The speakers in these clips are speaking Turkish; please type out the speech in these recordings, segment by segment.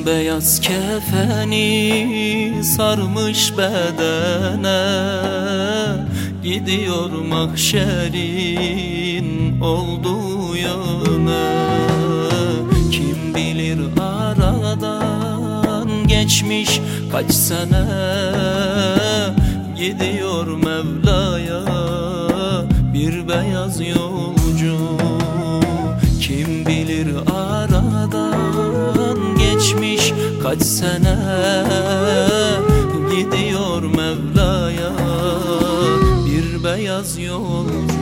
Beyaz kefeni sarmış bedene, gidiyor mahşerin olduğu yana. Kim bilir aradan geçmiş kaç sene, gidiyor Mevla'ya bir beyaz yolcu. Kim bilir aradan geçmiş kaç sene, gidiyor Mevla'ya bir beyaz yolcu.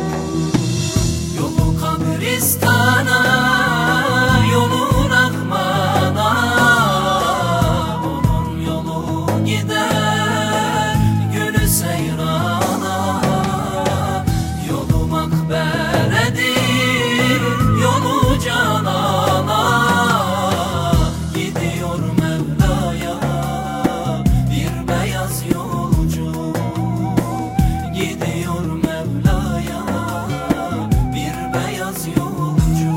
Yolu kabristana, yolu Rahman'a, onun yolu gider gülü seyrana. Yolu makberedir, yolu canana, gidiyor Mevla'ya bir beyaz yolcu. Gidiyor Mevla'ya bir beyaz yolcu.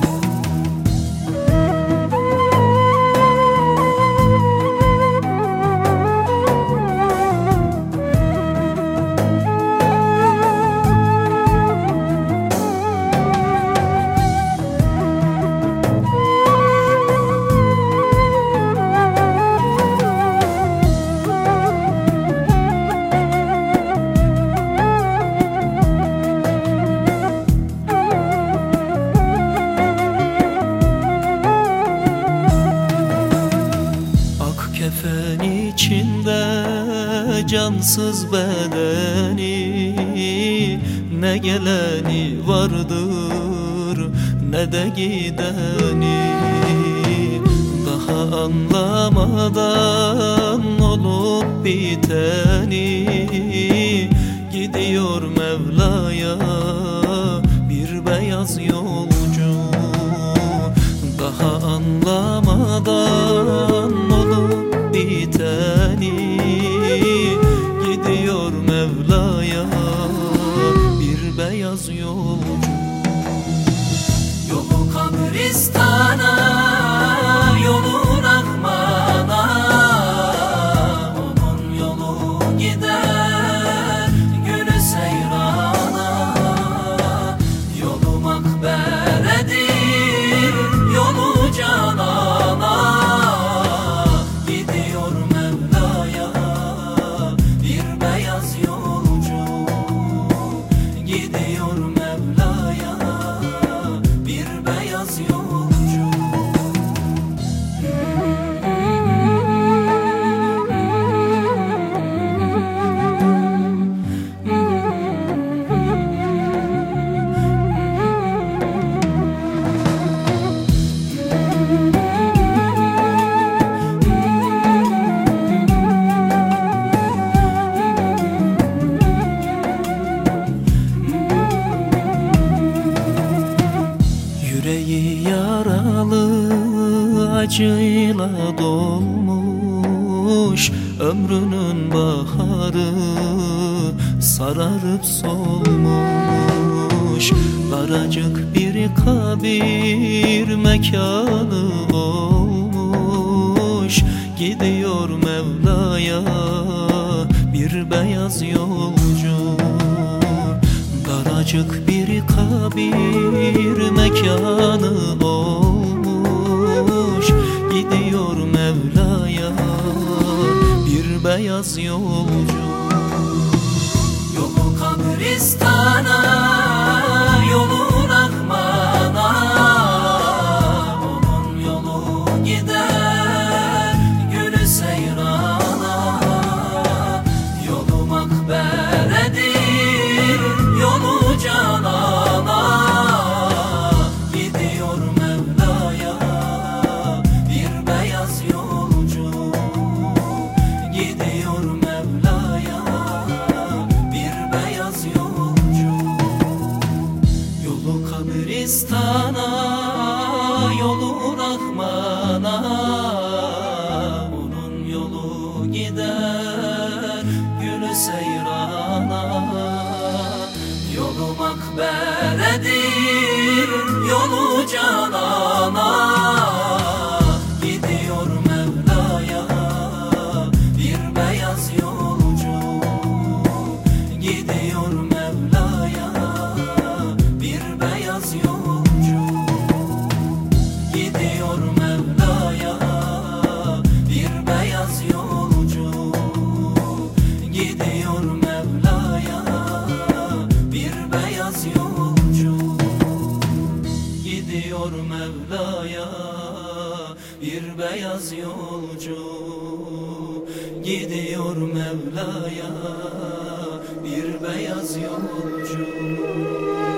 Kefen içinde cansız bedeni, ne geleni vardır ne de gideni. Daha anlamadan olup biteni, gidiyor Mevla'ya bir beyaz yolcu. Daha anlamadan olup biteni, gidiyor Mevla'ya bir beyaz yolcu. Yolu kabristana, yolu Rahman'a, onun yolu gider gülü seyrana. Yolu makberedir, yolu canana, gidiyor Mevla'ya bir beyaz yolcu. Gidiyor Mevla'ya bir beyaz yolcu. Yüreği yaralı, acıyla dolmuş, ömrünün baharı sararıp solmuş. Daracık bir kabir mekanı olmuş, gidiyor Mevla'ya bir beyaz yolcu. Daracık bir kabir mekanı olmuş, gidiyor Mevla'ya bir beyaz yolcu. Yolu kabristana, yolu Rahman'a, onun yolu gider gülü seyrana. Yolu makberedir, yolu canana, gidiyor Mevla'ya bir beyaz yolcu. Gidiyor Mevla'ya bir beyaz yolcu. Yolu kabristana, yolu Rahman'a, onun yolu gider gülü seyrana. Yolu makberedir, yolu canana, gidiyor gidiyor Mevla'ya bir beyaz yolcu. Gidiyor Mevla'ya bir beyaz yolcu.